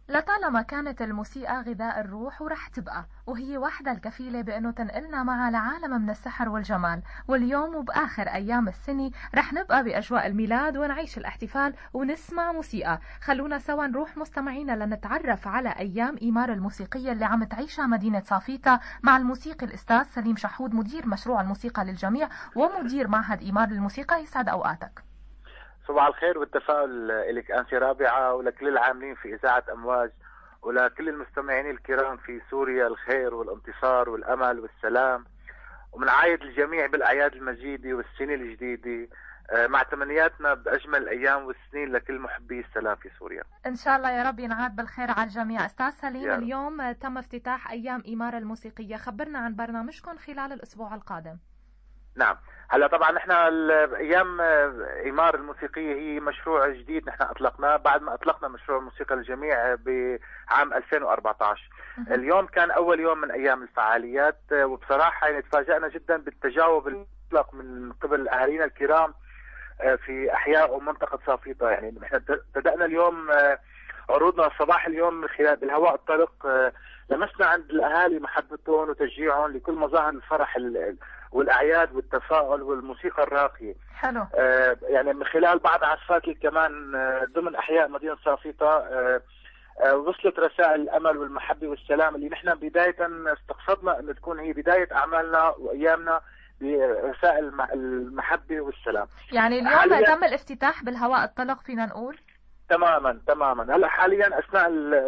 لطالما كانت الموسيقى غذاء الروح ورح تبقى، وهي وحدها الكفيلة بأنه تنقلنا معها لعالم من السحر والجمال. واليوم وبآخر أيام السنة رح نبقى بأجواء الميلاد ونعيش الاحتفال ونسمع موسيقى. خلونا سوا نروح مستمعينا لنتعرف على أيام إيمار الموسيقية اللي عم تعيشها مدينة صافيتا مع الموسيقي الأستاذ سليم شحود، مدير مشروع الموسيقى للجميع ومدير معهد إيمار للموسيقى. يسعد أوقاتك. صباح الخير والتفاؤل لك أنت رابعة، ولكل العاملين في إذاعة أمواج، ولكل المستمعين الكرام في سوريا الخير والانتصار والأمل والسلام. ومنعايد الجميع بالأعياد المجيدة والسنة الجديدة، مع تمنياتنا بأجمل الأيام والسنين لكل محبي السلام في سوريا. إن شاء الله يا رب ينعاد بالخير على الجميع. أستاذ سليم، اليوم تم افتتاح أيام إيمار الموسيقية، خبرنا عن برنامجكم خلال الأسبوع القادم. نعم، هلا طبعا نحن ايام ايمار الموسيقيه هي مشروع جديد نحن اطلقناه بعد ما اطلقنا مشروع الموسيقى للجميع بعام 2014. اليوم كان اول يوم من ايام الفعاليات، وبصراحه يعني تفاجأنا جدا بالتجاوب المطلق من قبل اهالينا الكرام في احياء ومنطقه صافيطه. يعني نحن بدأنا اليوم عروضنا صباح اليوم من خلال بالهواء الطلق، لمسنا عند الاهالي محبتهم وتشجيعهم لكل مظاهر الفرح والاعياد والتفاؤل والموسيقى الراقيه. حلو. يعني من خلال بعض عزفات الكمان ضمن احياء مدينه صافيطه وصلت رسائل الامل والمحبه والسلام اللي نحن بدايه استقصدنا ان تكون هي بدايه اعمالنا وايامنا برسائل المحبه والسلام. يعني اليوم تم الافتتاح بالهواء الطلق فينا نقول؟ تماما. هلا حاليا اثناء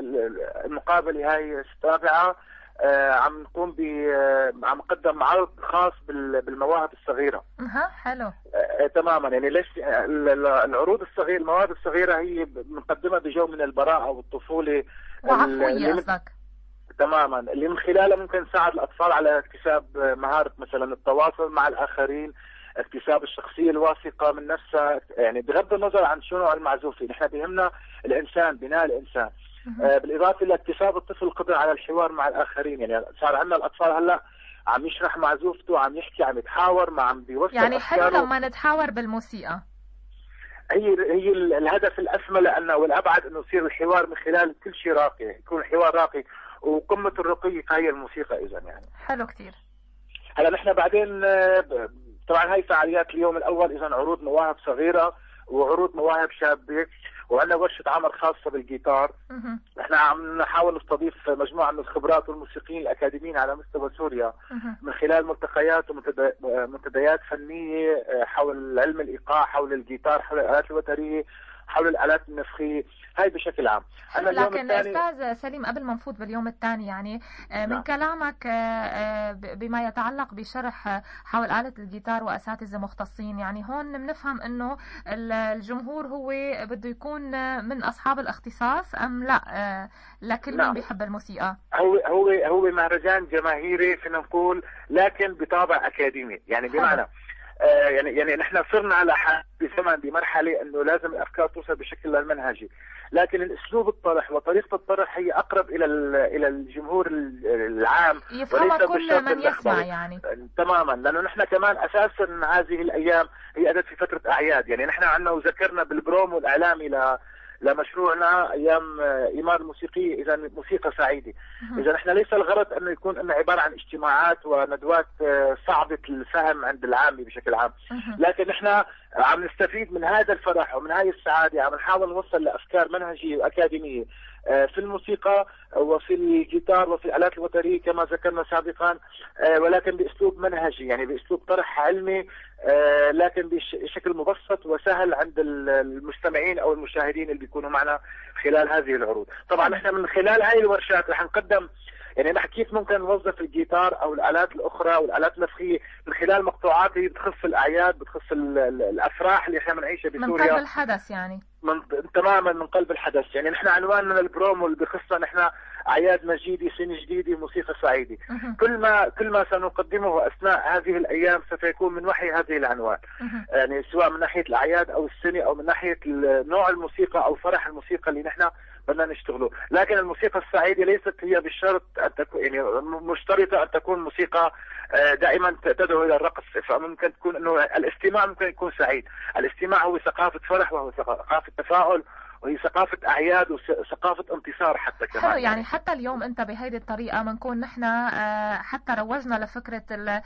المقابله هاي السابعه عم نقوم عم نقدم عرض خاص بالمواهب الصغيره. حلو. تماما. يعني ليش العروض الصغيره، المواهب الصغيره هي بنقدمها بجو من البراءه والطفوله وعفويه قصدك. تماما، اللي من خلالها ممكن نساعد الاطفال على اكتساب مهاره مثلا التواصل مع الاخرين، اكتساب الشخصيه الواثقه من نفسها. يعني بغض النظر عن شو نوع المعزوفه، نحن بيهمنا الانسان، بناء الانسان. بالاضافه الى اكتساب الطفل القدره على الحوار مع الاخرين. يعني صار عندنا الاطفال هلا عم يشرح معزوفته، عم يحكي، عم يتحاور، ما عم بيوصل. يعني حلو لما نتحاور بالموسيقى. هي الهدف الاسمى لانه والابعد انه يصير الحوار من خلال كل شيء راقي، يكون الحوار راقي وقمه الرقي هي الموسيقى. اذا يعني حلو كثير. هلا نحن بعدين طبعا هاي فعاليات اليوم الاول، اذا عروض مواهب صغيره وعروض مواهب شابه، وعندنا ورشه عمل خاصه بالجيتار. نحن عم نحاول نستضيف مجموعه من الخبرات والموسيقيين الاكاديميين على مستوى سوريا من خلال ملتقيات ومنتديات فنيه حول علم الايقاع، حول الجيتار، حول الالات الوتريه، حول الآلات النفخية، هاي بشكل عام. لكن أستاذ سليم قبل ما نفوت باليوم الثاني، يعني من كلامك بما يتعلق بشرح حول آلة الجيتار وأساتذة مختصين، يعني هون بنفهم إنه الجمهور هو بده يكون من أصحاب الاختصاص أم لا لكل من بيحب الموسيقى؟ هو مهرجان جماهيري فينا نقول، لكن بطابع أكاديمي. يعني بمعنى يعني نحن صرنا بزمن بمرحله انه لازم الافكار توصل بشكل منهجي، لكن الاسلوب الطرح وطريقه الطرح هي اقرب الى الجمهور العام يفهمها كل من يسمع. يعني تماما، لانه نحن كمان اساسا هذه الايام هي اتت في فتره اعياد. يعني نحن عندنا وذكرنا بالبرومو الاعلامي لمشروعنا ايام ايمار الموسيقيه اذا موسيقى سعيده. اذا نحن ليس الغرض انه يكون انه عباره عن اجتماعات وندوات صعبه الفهم عند العامي بشكل عام، لكن نحن عم نستفيد من هذا الفرح ومن هذه السعاده، عم نحاول نوصل لافكار منهجيه واكاديميه في الموسيقى وفي الجيتار وفي الآلات الوترية كما ذكرنا سابقا، ولكن بأسلوب منهجي، يعني بأسلوب طرح علمي، لكن بشكل مبسط وسهل عند المستمعين أو المشاهدين اللي بيكونوا معنا خلال هذه العروض. طبعا نحن من خلال هذه الورشات رح نقدم، يعني نحن كيف ممكن نوظف الجيتار او الالات الاخرى والالات النفخيه من خلال مقطوعات هي بتخص الاعياد، بتخص الافراح اللي احنا بنعيشها بسوريا، من قلب الحدث. يعني تماما من قلب الحدث. يعني نحن عنواننا البرومو اللي بخصنا نحن اعياد مجيده، سنه جديده، موسيقى سعيده. كل ما سنقدمه اثناء هذه الايام سوف يكون من وحي هذه العنوان. يعني سواء من ناحيه الاعياد او السنه او من ناحيه نوع الموسيقى او فرح الموسيقى اللي نحن بدنا نشتغله. لكن الموسيقى السعيده ليست هي بالشرط ان تكون، يعني مشترطه ان تكون موسيقى دائما تدعو الى الرقص. فممكن تكون انه الاستماع ممكن يكون سعيد. الاستماع هو ثقافه فرح، وهو ثقافه تفاؤل، وهي ثقافة أعياد وثقافة انتصار حتى كمان. حلو، يعني حتى اليوم أنت بهيدي الطريقة بنكون نحن حتى روجنا لفكرة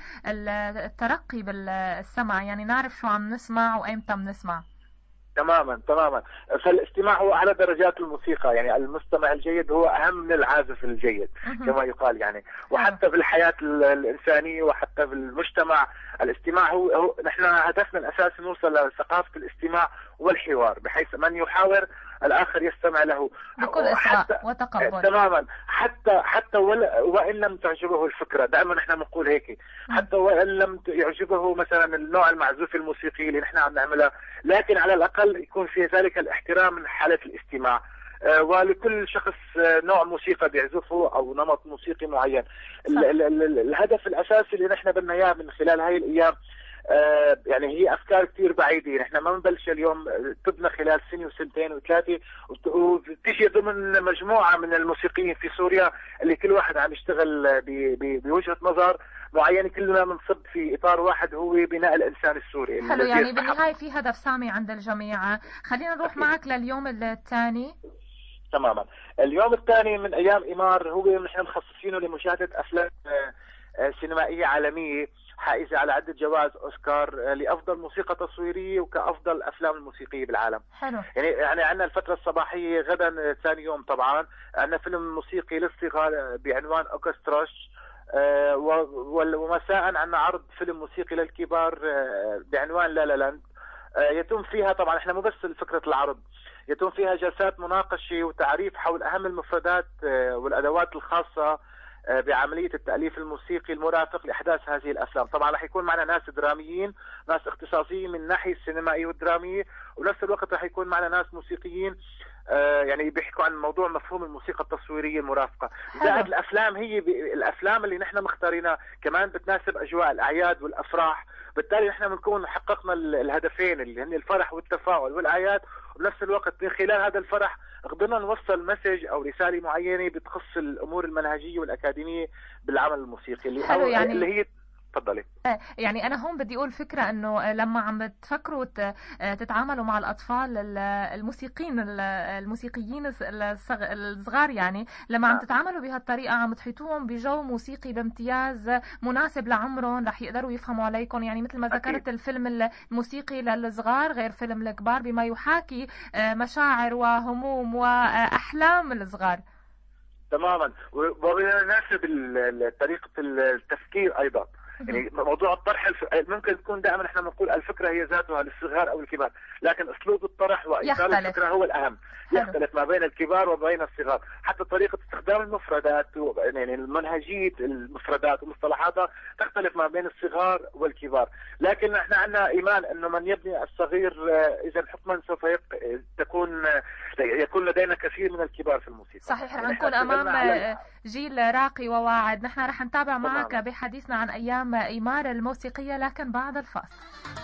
الترقي بالسمع، يعني نعرف شو عم نسمع وأيمتى بنسمع. تماما تماما. فالاستماع هو على درجات الموسيقى، يعني المستمع الجيد هو أهم من العازف الجيد كما يقال يعني. وحتى في الحياة الإنسانية وحتى في المجتمع الاستماع هو نحن هدفنا الأساسي نوصل لثقافة الاستماع والحوار، بحيث من يحاور الآخر يستمع له بكل إصغاء وتقبل. تماما. حتى وإن لم تعجبه الفكرة، دائما نحن بنقول هيك، حتى وإن لم يعجبه مثلا النوع المعزوف الموسيقي اللي نحن عم نعملها، لكن على الأقل يكون في ذلك الاحترام من حالة الاستماع. ولكل شخص نوع موسيقى بيعزفه أو نمط موسيقي معين. الهدف الأساسي اللي نحن بدنا إياه من خلال هاي الأيام يعني هي أفكار كتير بعيدة. نحن ما بنبلش اليوم، تبنى خلال سنة وسنتين وثلاثة، وتجي ضمن مجموعة من الموسيقيين في سوريا اللي كل واحد عم يشتغل بوجهة نظر معينة، كلنا بنصب في إطار واحد هو بناء الإنسان السوري. حلو، يعني بالنهاية في هدف سامي عند الجميع. خلينا نروح معك لليوم الثاني. تماما. اليوم الثاني من أيام إيمار هو نحن مخصصينه لمشاهدة أفلام سينمائية عالمية حائزة على عدة جوائز أوسكار لأفضل موسيقى تصويرية وكأفضل أفلام الموسيقية بالعالم. حلو. يعني عندنا الفترة الصباحية غدا ثاني يوم طبعا عندنا فيلم موسيقي للصغار بعنوان أوكستراش، ومساء عندنا عرض فيلم موسيقي للكبار بعنوان لا لا لاند. يتم فيها طبعا احنا مو بس فكرة العرض، يتم فيها جلسات مناقشة وتعريف حول أهم المفردات والأدوات الخاصة بعملية التأليف الموسيقي المرافق لأحداث هذه الأفلام. طبعا رح يكون معنا ناس دراميين، ناس اختصاصيين من الناحية السينمائية والدرامية، ونفس الوقت رح يكون معنا ناس موسيقيين يعني بيحكوا عن موضوع مفهوم الموسيقى التصويرية المرافقة. زائد الأفلام، هي الأفلام اللي نحن مختارينها كمان بتناسب أجواء الأعياد والأفراح، بالتالي نحن بنكون حققنا الهدفين اللي هن الفرح والتفاؤل والأعياد، وبنفس الوقت من خلال هذا الفرح قدرنا نوصل مسج أو رسالة معينة بتخص الأمور المنهجية والأكاديمية بالعمل الموسيقي اللي هي تفضلي. يعني أنا هون بدي أقول فكرة إنه لما عم تفكروا تتعاملوا مع الأطفال الموسيقيين الصغار، يعني لما عم تتعاملوا بهالطريقة عم تحيطوهم بجو موسيقي بامتياز مناسب لعمرهم، رح يقدروا يفهموا عليكم. يعني مثل ما ذكرت الفيلم الموسيقي للصغار غير فيلم الكبار، بما يحاكي مشاعر وهموم وأحلام الصغار. تماما. وبيناسب طريقة التفكير أيضا. يعني موضوع الطرح ممكن تكون دائما احنا بنقول الفكره هي ذاتها للصغار او الكبار، لكن اسلوب الطرح وايصال الفكره هو الاهم. يختلف ما بين الكبار وبين الصغار، حتى طريقه استخدام المفردات يعني منهجيه المفردات ومصطلحاتها تختلف ما بين الصغار والكبار. لكن احنا عندنا ايمان انه من يبني الصغير اذا حكما سوف يكون لدينا كثير من الكبار في الموسيقى. صحيح، رح نكون امام جيل راقي وواعد. نحن رح نتابع معك بحديثنا عن ايام إيمار الموسيقية، لكن بعد الفاصل.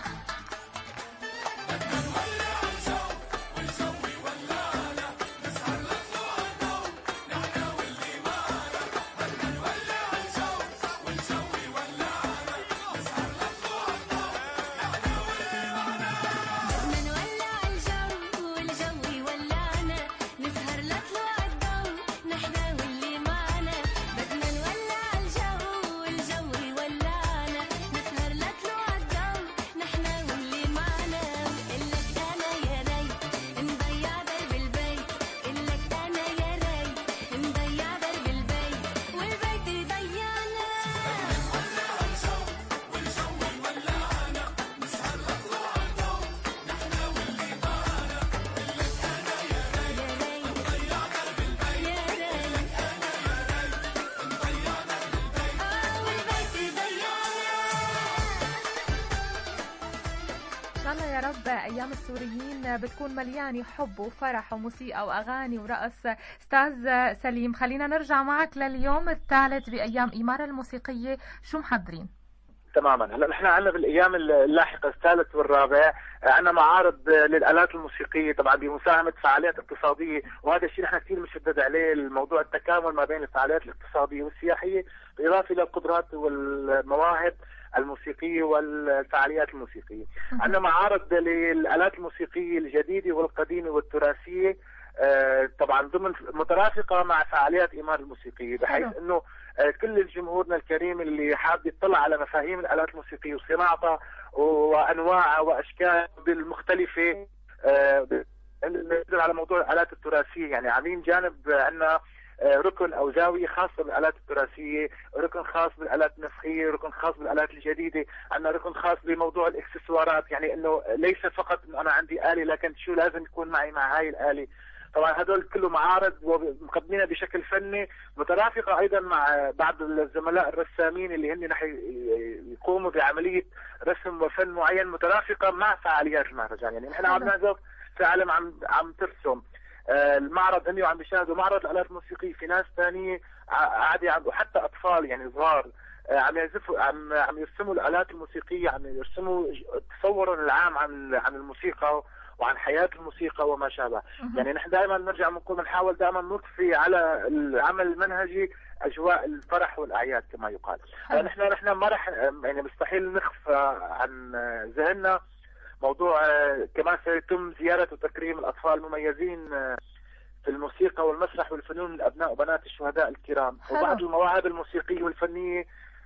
يا رب أيام السوريين بتكون مليانة حب وفرح وموسيقى وأغاني ورقص. أستاذ سليم، خلينا نرجع معك لليوم الثالث بأيام إيمار الموسيقية، شو محضرين؟ تماما. هلا نحن عندنا بالايام اللاحقه الثالث والرابع عندنا معارض للالات الموسيقيه طبعا بمساهمه فعاليات اقتصاديه، وهذا الشيء نحن كثير مشدد عليه، الموضوع التكامل ما بين الفعاليات الاقتصاديه والسياحيه بالاضافه الى القدرات والمواهب الموسيقية والفعاليات الموسيقية. عندنا معارض للآلات الموسيقية الجديدة والقديمة والتراثية، طبعا ضمن مترافقة مع فعاليات إيمار الموسيقية، بحيث انه كل جمهورنا الكريم اللي حاب يطلع على مفاهيم الآلات الموسيقية وصناعتها وأنواعها وأشكالها المختلفة، على موضوع الآلات التراثية. يعني عاملين جانب عندنا ركن أو زاوية خاصة بالآلات التراثية، ركن خاص بالآلات النسخية، ركن خاص بالآلات الجديدة، عندنا ركن خاص بموضوع الإكسسوارات، يعني إنه ليس فقط إنه أنا عندي آلة لكن شو لازم يكون معي مع هاي الآلة. طبعا هدول كله معارض ومقدمينها بشكل فني، مترافقة أيضا مع بعض الزملاء الرسامين اللي هن رح يقوموا بعملية رسم وفن معين مترافقة مع فعاليات المهرجان. يعني نحن عم نعزف في عالم عم ترسم المعرض، هني وعم بيشاهدوا معرض الآلات الموسيقية، في ناس ثانية عادي وحتى أطفال يعني صغار عم يعزفوا عم يرسموا الآلات الموسيقية، عم يرسموا تصورهم العام عن الموسيقى وعن حياة الموسيقى وما شابه. يعني نحن دائما نرجع بنحاول دائما نضفي على العمل المنهجي أجواء الفرح والأعياد كما يقال. نحن ما رح يعني مستحيل نخفى عن ذهننا موضوع كمان سيتم زيارة وتكريم الأطفال المميزين في الموسيقى والمسرح والفنون من أبناء وبنات الشهداء الكرام، وبعض المواهب الموسيقية والفنية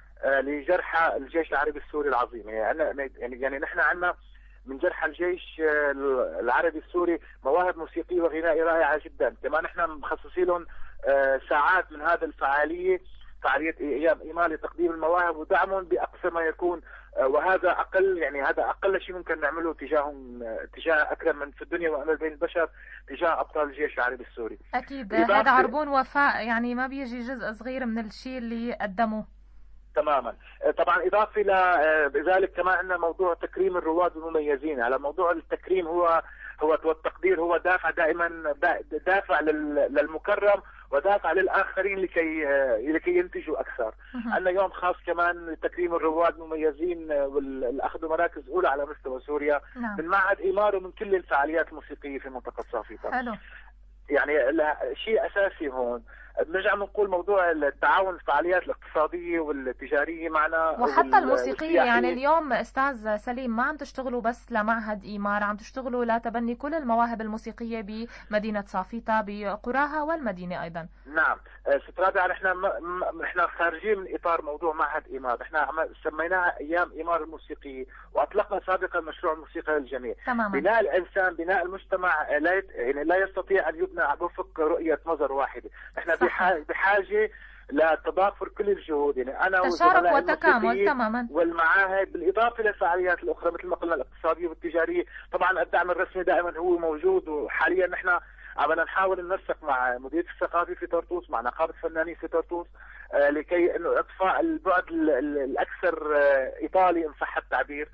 لجرحى الجيش العربي السوري العظيم. يعني نحن عندنا من جرحى الجيش العربي السوري مواهب موسيقية وغنائية رائعة جدا. كمان نحن مخصصين لهم ساعات من هذا الفعالية، فعالية أيام إيمار، لتقديم المواهب ودعمهم بأقصى ما يكون، وهذا أقل يعني هذا أقل شيء ممكن نعمله تجاههم، تجاه أكرم من في الدنيا وأمل بين البشر، تجاه أبطال الجيش العربي السوري. أكيد هذا عربون وفاء، يعني ما بيجي جزء صغير من الشيء اللي قدموه. تماما. طبعا إضافة لذلك كمان عندنا موضوع تكريم الرواد المميزين. على موضوع التكريم هو والتقدير هو دافع دائما، دافع للمكرم ودافع للآخرين لكي ينتجوا أكثر. عندنا يوم خاص كمان لتكريم الرواد المميزين والأخذوا مراكز أولى على مستوى سوريا من معهد إيمار ومن كل الفعاليات الموسيقية في منطقة صافيطة. يعني شيء أساسي هون بنرجع بنقول موضوع التعاون، الفعاليات الاقتصادية والتجارية معنا وحتى الموسيقية. يعني اليوم أستاذ سليم ما عم تشتغلوا بس لمعهد إيمار، عم تشتغلوا لتبني كل المواهب الموسيقية بمدينة صافيطة بقراها والمدينة أيضا. نعم ست رابعة، نحن خارجين من إطار موضوع معهد إيمار، نحن سميناها أيام إيمار الموسيقية، وأطلقنا سابقا مشروع الموسيقى للجميع. تماما. بناء الإنسان، بناء المجتمع لا يستطيع أن يبنى بوفق رؤية نظر واحدة. نحن بحاجة لتضافر كل الجهود، يعني أنا تشارك وتكامل تماما، والمعاهد بالإضافة للفعاليات الأخرى مثل ما قلنا الاقتصادية والتجارية. طبعا الدعم الرسمي دائما هو موجود، وحاليا نحن عم نحاول ننسق مع مديرية الثقافة في طرطوس، مع نقابة فنانين في طرطوس، لكي انه اطفاء البعد الاكثر ايطالي ان صح التعبير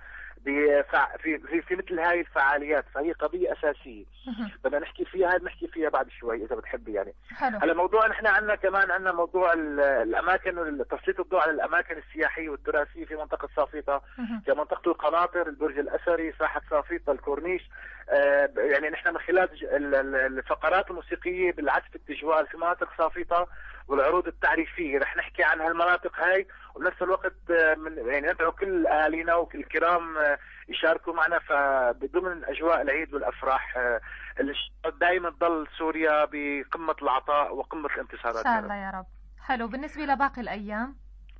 في مثل هاي الفعاليات. فهي قضية أساسية بدنا نحكي فيها بعد شوي إذا بتحبي. يعني هلا موضوع نحن عندنا كمان عندنا موضوع الأماكن، تسليط الضوء على الأماكن السياحية والتراثية في منطقة صافيطة، كمنطقة القناطر، البرج الأثري، ساحة صافيطة، الكورنيش. يعني نحن من خلال الفقرات الموسيقية بالعزف التجوال في مناطق صافيطة والعروض التعريفية رح نحكي عن هالمناطق هاي، وبنفس الوقت يعني ندعو كل أهالينا وكل الكرام يشاركوا معنا ضمن أجواء العيد والأفراح اللي دائما تضل سوريا بقمة العطاء وقمة الانتصارات. إن شاء الله يا رب. حلو. بالنسبة لباقي الأيام،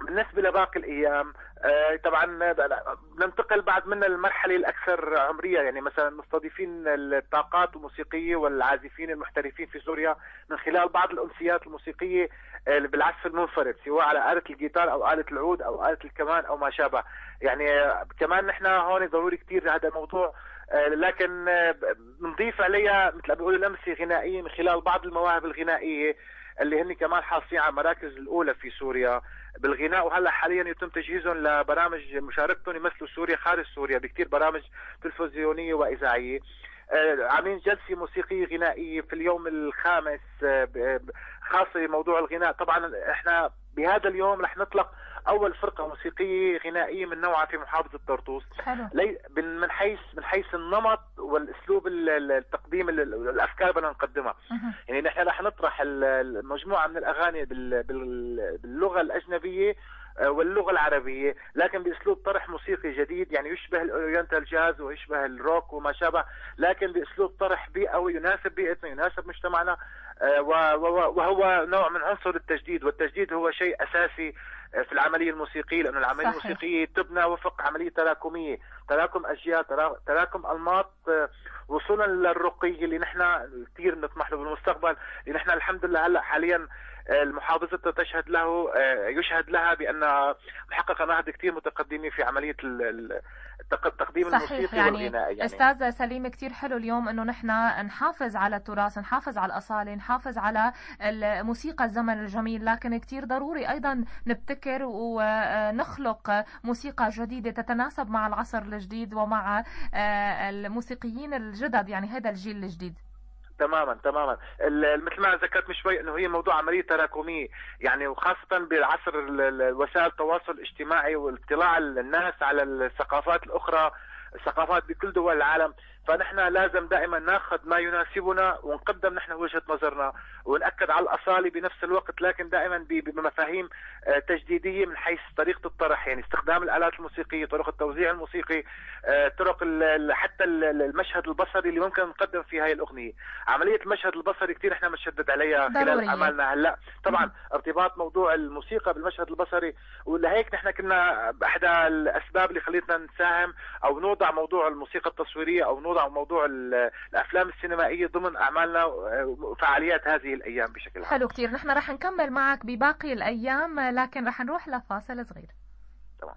طبعا ننتقل بعد من المرحلة الأكثر عمرية. يعني مثلا مستضيفين الطاقات الموسيقية والعازفين المحترفين في سوريا من خلال بعض الأمسيات الموسيقية بالعزف المنفرد، سواء على آلة الجيتار أو آلة العود أو آلة الكمان أو ما شابه. يعني كمان نحن هون ضروري كتير هذا الموضوع، لكن بنضيف عليها مثل ما بيقولوا لمسة غنائية من خلال بعض المواهب الغنائية اللي هن كمان حاصلين على المراكز الأولى في سوريا بالغناء، وهلا حاليا يتم تجهيزهم لبرامج مشاركتهم يمثلوا سوريا خارج سوريا بكثير برامج تلفزيونية وإذاعية. عاملين جلسة موسيقية غنائية في اليوم الخامس خاصة بموضوع الغناء. طبعا احنا بهذا اليوم رح نطلق أول فرقة موسيقية غنائية من نوعها في محافظة طرطوس، من حيث النمط والأسلوب التقديم الأفكار بدنا نقدمها. يعني نحن رح نطرح المجموعة من الأغاني باللغة الأجنبية واللغة العربية، لكن بأسلوب طرح موسيقي جديد، يعني يشبه الأورينتال جاز ويشبه الروك وما شابه، لكن بأسلوب طرح بيئوي يناسب بيئتنا يناسب مجتمعنا، وهو نوع من عنصر التجديد، والتجديد هو شيء أساسي في العملية الموسيقية، لأن العملية الموسيقية تبنى وفق عملية تراكمية، تراكم أجيال، تراكم أنماط، وصولا للرقي اللي نحن كثير نطمح له بالمستقبل، اللي نحن الحمد لله هلا حاليا المحافظة تشهد له يشهد لها بأن محققة نهض كثير متقدمة في عملية تقديم الموسيقى يعني والغناء. يعني أستاذ سليم كتير حلو اليوم أنه نحن نحافظ على التراث، نحافظ على الأصالة، نحافظ على الموسيقى الزمن الجميل، لكن كتير ضروري أيضا نبتكر ونخلق موسيقى جديدة تتناسب مع العصر الجديد ومع الموسيقيين الجدد، يعني هذا الجيل الجديد. تماما مثل ما ذكرت من شوي انه هي موضوع عمليه تراكميه، يعني وخاصه بعصر وسائل التواصل الاجتماعي واطلاع الناس على الثقافات الاخرى، الثقافات بكل دول العالم، فنحن لازم دائما ناخذ ما يناسبنا ونقدم نحن وجهة نظرنا ونأكد على الأصالة بنفس الوقت، لكن دائما بمفاهيم تجديدية من حيث طريقة الطرح، يعني استخدام الآلات الموسيقية، طرق التوزيع الموسيقي، طرق حتى المشهد البصري اللي ممكن نقدم في هاي الأغنية. عملية المشهد البصري كثير نحن بنشدد عليها خلال أعمالنا هلا، طبعا ارتباط موضوع الموسيقى بالمشهد البصري، ولهيك نحن كنا بأحدى الأسباب اللي خليتنا نساهم أو نوضع موضوع الموسيقى التصويرية أو نوضع موضوع الأفلام السينمائية ضمن أعمالنا وفعاليات هذه الأيام بشكل عام. حلو كتير، نحن رح نكمل معك بباقي الأيام، لكن رح نروح لفاصل صغير. تمام.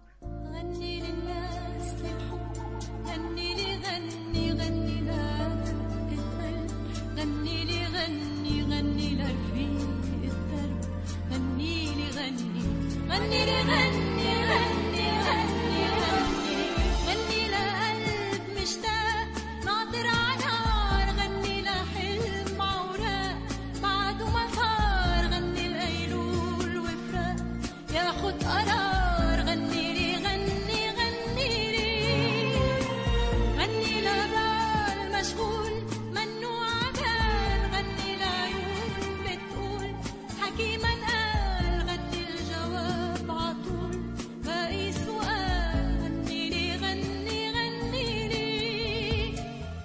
غني للناس للحب، غني لي غني غني لا تتقل، غني لي غني غني لرفيق الدرب، غني لي غني غني لي غني غني غني غني غني لقلب مشتاق ناطر عنار، غني لحلم عوراق بعده ما صار، غني الأيلول وفراق ياخد قرار، غني لي غني غني لي غني لبال مشغول منو عقال، غني لعيون بتقول حكي من قال، غني الجواب عطول باقي سؤال، غني لي غني غني لي.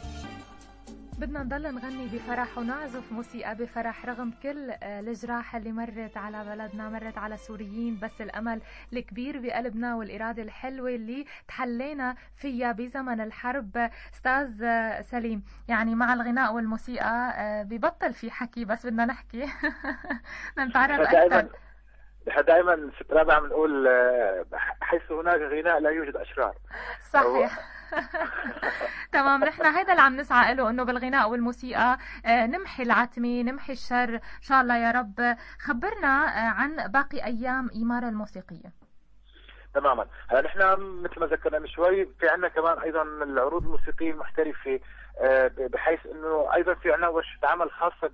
بدنا نضل نغني بفرح ونعزف موسيقى بفرح رغم كل الجراح اللي مرت على بلدنا، مرت على السوريين، بس الأمل الكبير بقلبنا والإرادة الحلوة اللي تحلينا فيها بزمن الحرب. أستاذ سليم، يعني مع الغناء والموسيقى ببطل في حكي، بس بدنا نحكي نتعرف أكثر. دائما في الرابعة بنقول حيث هناك غناء لا يوجد أشرار. صحيح. تمام، نحن هيدا اللي عم نسعى له، انه بالغناء والموسيقى نمحي العتمة، نمحي الشر ان شاء الله يا رب. خبرنا عن باقي ايام إيمار الموسيقية. تماما. هلا نحن مثل ما ذكرنا من شوي في عندنا كمان ايضا العروض الموسيقية المحترفة، بحيث انه ايضا في عندنا ورشة عمل خاصة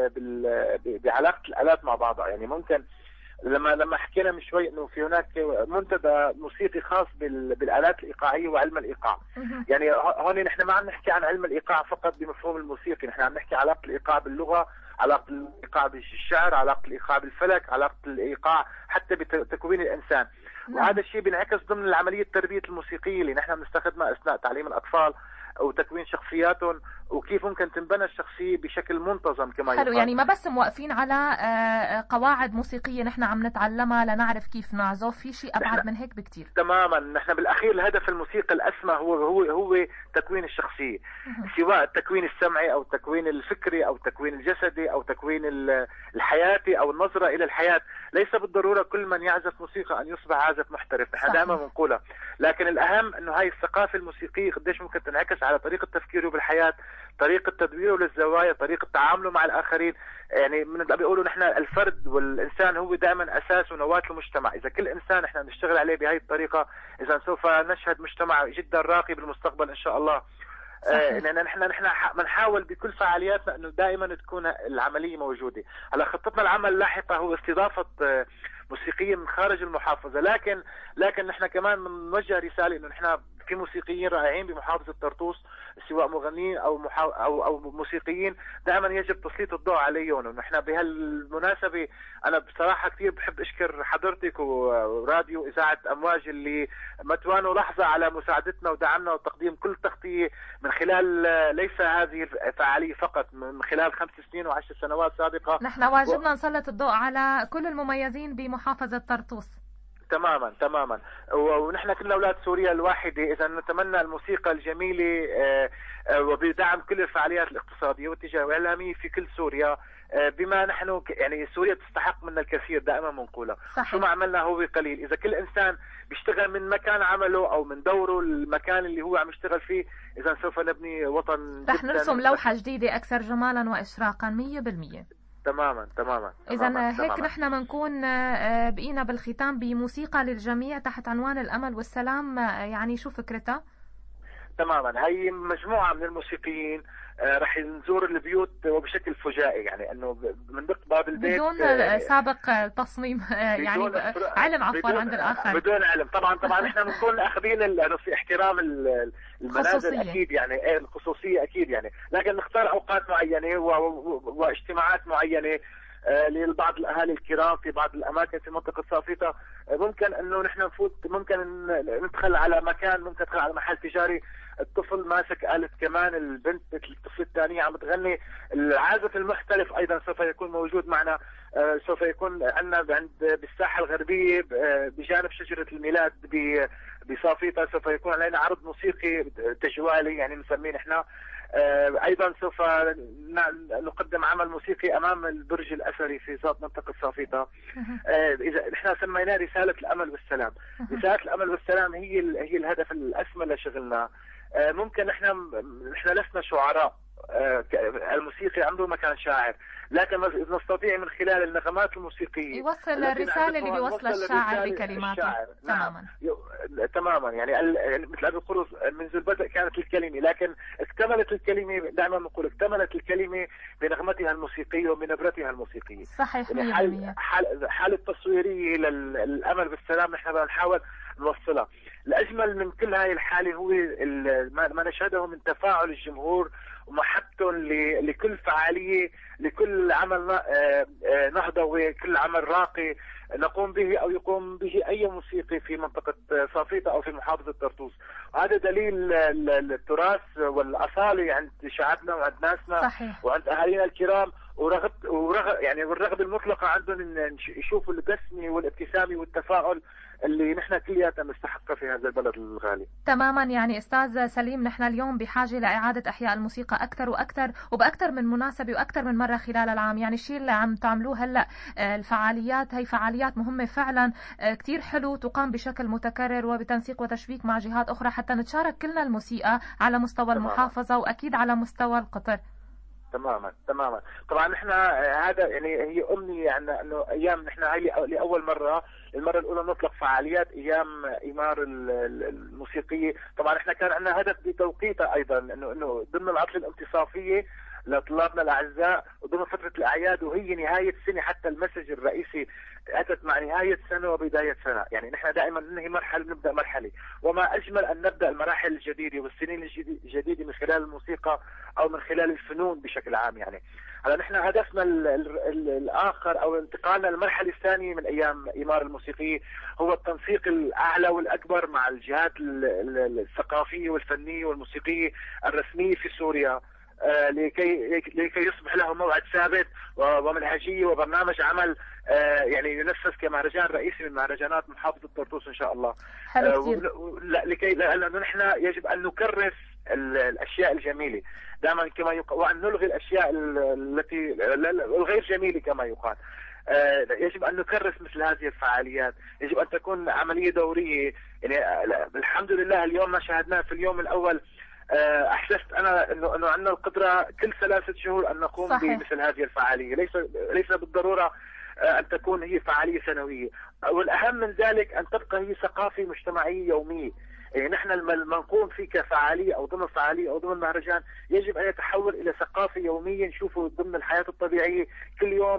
بعلاقة الآلات مع بعضها، يعني ممكن لما حكينا من شوي انه في هناك منتدى موسيقي خاص بالآلات الإيقاعية وعلم الإيقاع، يعني هون نحن ما عم نحكي عن علم الإيقاع فقط بمفهوم الموسيقي، نحن عم نحكي علاقة الإيقاع باللغة، علاقة الإيقاع بالشعر، علاقة الإيقاع بالفلك، علاقة الإيقاع حتى بتكوين الإنسان. وهذا الشيء بينعكس ضمن العملية التربية الموسيقية اللي نحن بنستخدمها أثناء تعليم الأطفال وتكوين شخصياتهم، وكيف ممكن تنبنى الشخصية بشكل منتظم كما حلو، يعني ما بس موقفين على قواعد موسيقية نحن عم نتعلمها لنعرف كيف نعزف، في شيء أبعد من هيك بكتير. تماما. نحن بالأخير الهدف الموسيقى الأسمى هو تكوين الشخصية، سواء التكوين السمعي أو التكوين الفكري أو التكوين الجسدي أو التكوين الحياتي أو النظرة إلى الحياة. ليس بالضرورة كل من يعزف موسيقى أن يصبح عازف محترف، نحن دائما بنقولها، لكن الأهم أنه هاي الثقافة الموسيقية قديش ممكن تنعكس على طريقة تفكيره بالحياة، طريقة تدويره للزوايا، طريقة تعامله مع الآخرين. يعني بيقولوا نحن الفرد والإنسان هو دائما أساس ونواة المجتمع، إذا كل إنسان نحن نشتغل عليه بهاي الطريقة إذا سوف نشهد مجتمع جدا راقي بالمستقبل إن شاء الله. نحن بنحاول بكل فعالياتنا انه دائما تكون العمليه موجوده. هلا خطتنا العمل اللاحقه هو استضافه موسيقيين من خارج المحافظه، لكن نحن كمان بنوجه رساله انه نحن في موسيقيين رائعين بمحافظة طرطوس، سواء مغنيين أو موسيقيين، دائما يجب تسليط الضوء عليهم. ونحن بهالمناسبة أنا بصراحة كثير بحب أشكر حضرتك وراديو إذاعة أمواج اللي ما توانوا لحظة على مساعدتنا ودعمنا وتقديم كل تغطية من خلال ليس هذه الفعالية فقط، من خلال 5 سنين و10 سنوات سابقة. نحن واجبنا نسلط الضوء على كل المميزين بمحافظة طرطوس. تماما. ونحن كلنا أولاد سوريا الواحدة، إذا نتمنى الموسيقى الجميلة وبدعم كل الفعاليات الاقتصادية والتجارية والإعلامية في كل سوريا، بما نحن يعني سوريا تستحق منا الكثير، دائما بنقولها. شو ما عملنا هو قليل. إذا كل إنسان بيشتغل من مكان عمله أو من دوره المكان اللي هو عم يشتغل فيه، إذا سوف نبني وطن رح نرسم لوحة جديدة أكثر جمالا وإشراقا 100%. تماما. إذا هيك نحن بنكون بقينا بالختام بموسيقى للجميع تحت عنوان الأمل والسلام، يعني شو فكرتها؟ تماما، هي مجموعة من الموسيقيين رح نزور البيوت وبشكل فجائي، يعني انه بندق باب البيت بدون سابق تصميم يعني علم عند الاخر، بدون علم. طبعا احنا بنكون اخذين في احترام المنازل اكيد، يعني الخصوصية اكيد يعني، لكن نختار اوقات معينة واجتماعات معينة لبعض الاهالي الكرام في بعض الاماكن في منطقه صافيطه. ممكن انه نحن نفوت، ممكن ندخل على مكان، ممكن ندخل على محل تجاري، الطفل ماسك آلة كمان، البنت الطفل الثانية عم تغني، العازف المختلف ايضا سوف يكون موجود معنا. سوف يكون عندنا بالساحه الغربيه بجانب شجره الميلاد بصافيطه سوف يكون علينا عرض موسيقي تجوالي يعني نسميه نحن. ايضا سوف نقدم عمل موسيقي امام البرج الاثري في منطقه صافيطه. اذا نحن سميناه رساله الامل والسلام. رساله الامل والسلام هي الهدف الاسمى لشغلنا. ممكن نحن لسنا شعراء، الموسيقي عنده مكان شاعر، لكن نستطيع من خلال النغمات الموسيقية يوصل الرسالة اللي بيوصلها الشاعر بكلماته. تماما يعني مثل أبي قرص منذ البدء كانت الكلمة، لكن اكتملت الكلمة، دائما نقول اكتملت الكلمة بنغمتها الموسيقية وبنبرتها الموسيقية. صحيح. يعني حالة تصويرية للأمل بالسلام نحن بنحاول نوصلها. الأجمل من كل هاي الحالة هو ما نشهده من تفاعل الجمهور ومحبته لكل فعالية، لكل عمل نهضة وكل عمل راقي نقوم به أو يقوم به أي موسيقي في منطقة صافيطة أو في محافظة طرطوس. وهذا دليل التراث والأصالة عند شعبنا وعند ناسنا. صحيح. وعند أهالينا الكرام، يعني والرغبة المطلقة عندهم إن يشوفوا البسمة والابتسامة والتفاعل اللي نحن كلياتنا نستحقها في هذا البلد الغالي. تماما. يعني استاذ سليم، نحن اليوم بحاجه لاعاده احياء الموسيقى اكثر واكثر وباكثر من مناسبه واكثر من مره خلال العام. يعني الشيء اللي عم تعملوه هلا الفعاليات، هي فعاليات مهمه فعلا، كثير حلو، تقام بشكل متكرر وبتنسيق وتشبيك مع جهات اخرى حتى نتشارك كلنا الموسيقى على مستوى المحافظه واكيد على مستوى القطر. تماما. طبعا نحن هذا يعني هي امنيه يعني انه ايام نحن هاي لاول المره الاولى نطلق فعاليات ايام ايمار الموسيقيه. طبعا احنا كان عندنا هدف بتوقيتها ايضا انه ضمن العطله الانتصافيه لطلابنا الاعزاء وضمن فتره الاعياد، وهي نهايه السنه، حتى المسج الرئيسي اتت مع نهايه سنه وبدايه سنه. يعني نحن دائما ننهي مرحله نبدا مرحله، وما اجمل ان نبدا المراحل الجديده والسنين الجديده من خلال الموسيقى او من خلال الفنون بشكل عام. يعني هلا نحن هدفنا الاخر او انتقالنا للمرحله الثانيه من ايام ايمار الموسيقيه هو التنسيق الاعلى والاكبر مع الجهات الثقافيه والفنيه والموسيقيه الرسميه في سوريا، لكي يصبح له موعد ثابت ومنهجيه وبرنامج عمل يعني ينفذ كمهرجان رئيسي من مهرجانات محافظه طرطوس ان شاء الله. لانه نحن يجب ان نكرس الاشياء الجميله دائما كما يقال، وان نلغي الاشياء التي الغير جميله كما يقال. يجب ان نكرس مثل هذه الفعاليات، يجب ان تكون عمليه دوريه. يعني الحمد لله اليوم ما شاهدناه في اليوم الاول، احسست انا انه عندنا القدره كل 3 شهور ان نقوم بمثل هذه الفعاليه، ليس بالضروره ان تكون هي فعاليه سنويه، والاهم من ذلك ان تبقى هي ثقافه مجتمعيه يوميه. يعني نحن لما نقوم فيه كفعاليه او ضمن فعاليه او ضمن مهرجان يجب ان يتحول الى ثقافه يوميه نشوفه ضمن الحياه الطبيعيه كل يوم.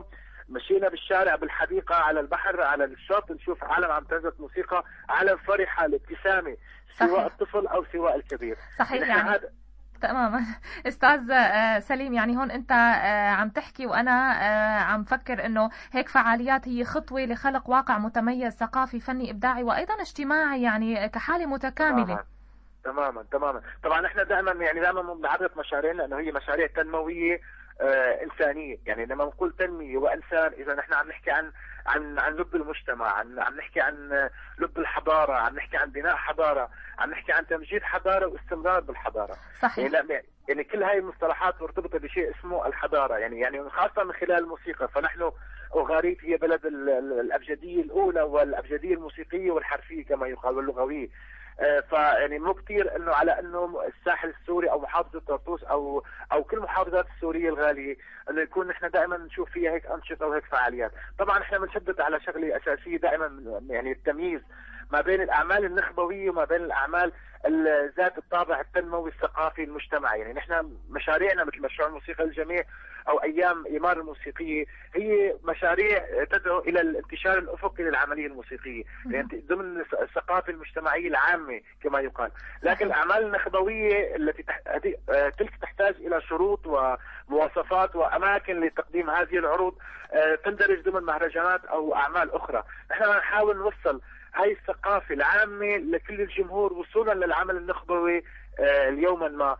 مشينا بالشارع، بالحديقة، على البحر، على الشط، نشوف عالم عم تعزف موسيقى، عالم فرحة، الابتسامة، سواء الطفل أو سواء الكبير. صحيح يعني تماما. استاذ سليم، يعني هون انت عم تحكي وانا عم فكر انه هيك فعاليات هي خطوه لخلق واقع متميز ثقافي فني ابداعي وايضا اجتماعي، يعني كحاله متكامله. تماما. طبعا احنا دائما بنعرف مشاريعنا انه هي مشاريع تنمويه انسانيه، يعني لما نقول تنميه وانسان، اذا نحن عم نحكي عن لب المجتمع، عم نحكي عن لب الحضاره، عم نحكي عن بناء حضاره، عم نحكي عن تمجيد حضاره واستمرار بالحضاره. صحيح. يعني كل هاي المصطلحات مرتبطه بشيء اسمه الحضاره، يعني خاصه من خلال الموسيقى. فنحن أوغاريت هي بلد الابجديه الاولى والابجديه الموسيقيه والحرفيه كما يقال واللغويه. فيعني مو كثير انه على انه الساحل السوري او محافظه طرطوس او كل المحافظات السوريه الغاليه انه يكون نحن دائما نشوف فيها هيك انشطه وهيك فعاليات. طبعا احنا بنثبت على شغله اساسيه دائما، يعني التمييز ما بين الاعمال النخبويه وما بين الاعمال ذات الطابع التنموي الثقافي المجتمعي. يعني نحن مشاريعنا مثل مشروع الموسيقى للجميع او ايام ايمار الموسيقيه هي مشاريع تدعو الى الانتشار الافقي للعمليه الموسيقيه، يعني ضمن الثقافه المجتمعيه العامه كما يقال. لكن الاعمال النخبويه التي تلك تحتاج الى شروط ومواصفات واماكن لتقديم هذه العروض تندرج ضمن مهرجانات او اعمال اخرى. نحن نحاول نوصل هاي الثقافة العامة لكل الجمهور وصولا للعمل النخبوي اليوما ما،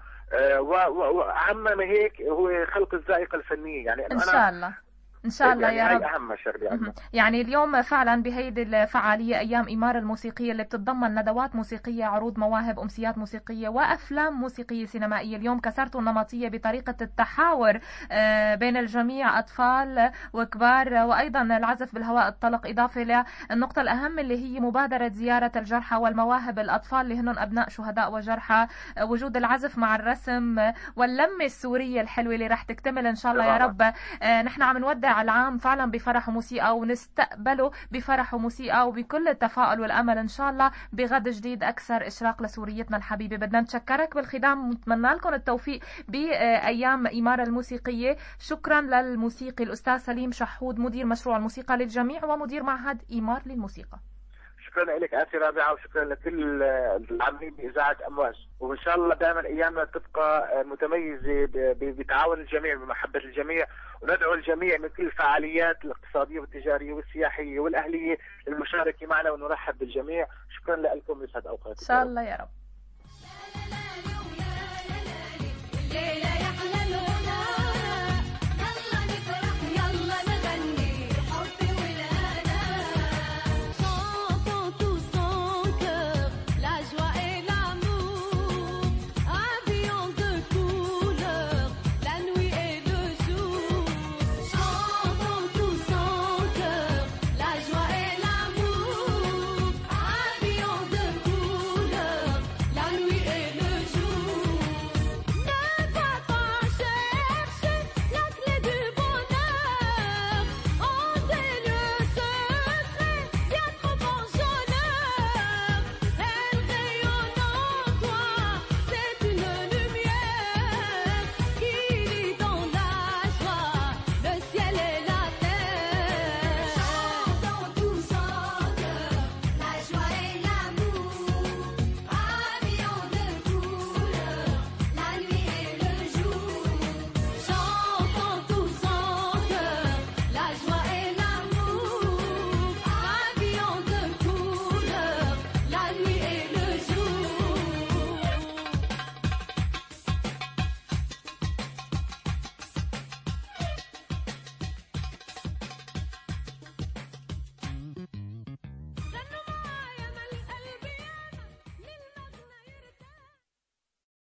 وأهم ما هيك هو خلق الذائقة الفنية. يعني إن شاء الله إن شاء الله يعني يا رب. أهم شغلة يعني اليوم فعلا بهيدي الفعالية أيام إيمار الموسيقية اللي بتتضمن ندوات موسيقية، عروض مواهب، أمسيات موسيقية وأفلام موسيقية سينمائية. اليوم كسرتوا النمطية بطريقة التحاور بين الجميع، أطفال وكبار، وأيضا العزف بالهواء الطلق، إضافة للنقطة الأهم اللي هي مبادرة زيارة الجرحى والمواهب، الأطفال اللي هنن أبناء شهداء وجرحى، وجود العزف مع الرسم واللمة السورية الحلوة اللي راح تكتمل إن شاء الله يا رب. نحن عم نودع العام فعلا بفرح وموسيقى ونستقبله بفرح وموسيقى وبكل التفاؤل والأمل إن شاء الله بغد جديد أكثر إشراق لسوريتنا الحبيبة. بدنا نتشكرك بالخدام ونتمنى لكم التوفيق بأيام إيمار الموسيقية. شكرا للموسيقي الأستاذ سليم شحود، مدير مشروع الموسيقى للجميع ومدير معهد إيمار للموسيقى. شكرا لك آسي رابعة، وشكرا لكل العاملين بإذاعة أمواج، وإن شاء الله دائما أيامنا تبقى متميزة بتعاون الجميع بمحبة الجميع، وندعو الجميع من كل الفعاليات الاقتصادية والتجارية والسياحية والأهلية للمشاركة معنا، ونرحب بالجميع. شكرا لكم، يسعد أوقاتكم إن شاء الله يا رب.